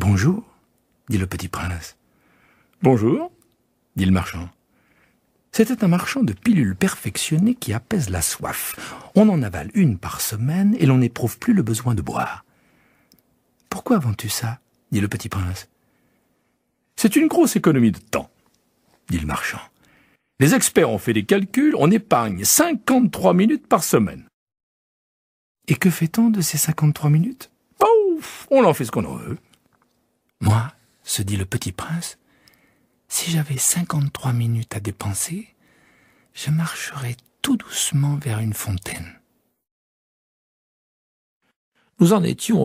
Bonjour, dit le petit prince. Bonjour, dit le marchand. C'était un marchand de pilules perfectionnées qui apaisent la soif. On en avale une par semaine et l'on n'éprouve plus le besoin de boire. Pourquoi vends-tu ça, dit le petit prince. C'est une grosse économie de temps, dit le marchand. Les experts ont fait des calculs, on épargne 53 minutes par semaine. Et que fait-on de ces 53 minutes? Pouf, on en fait ce qu'on en veut. Moi, se dit le petit prince, si j'avais 53 minutes à dépenser, je marcherais tout doucement vers une fontaine. Nous en étions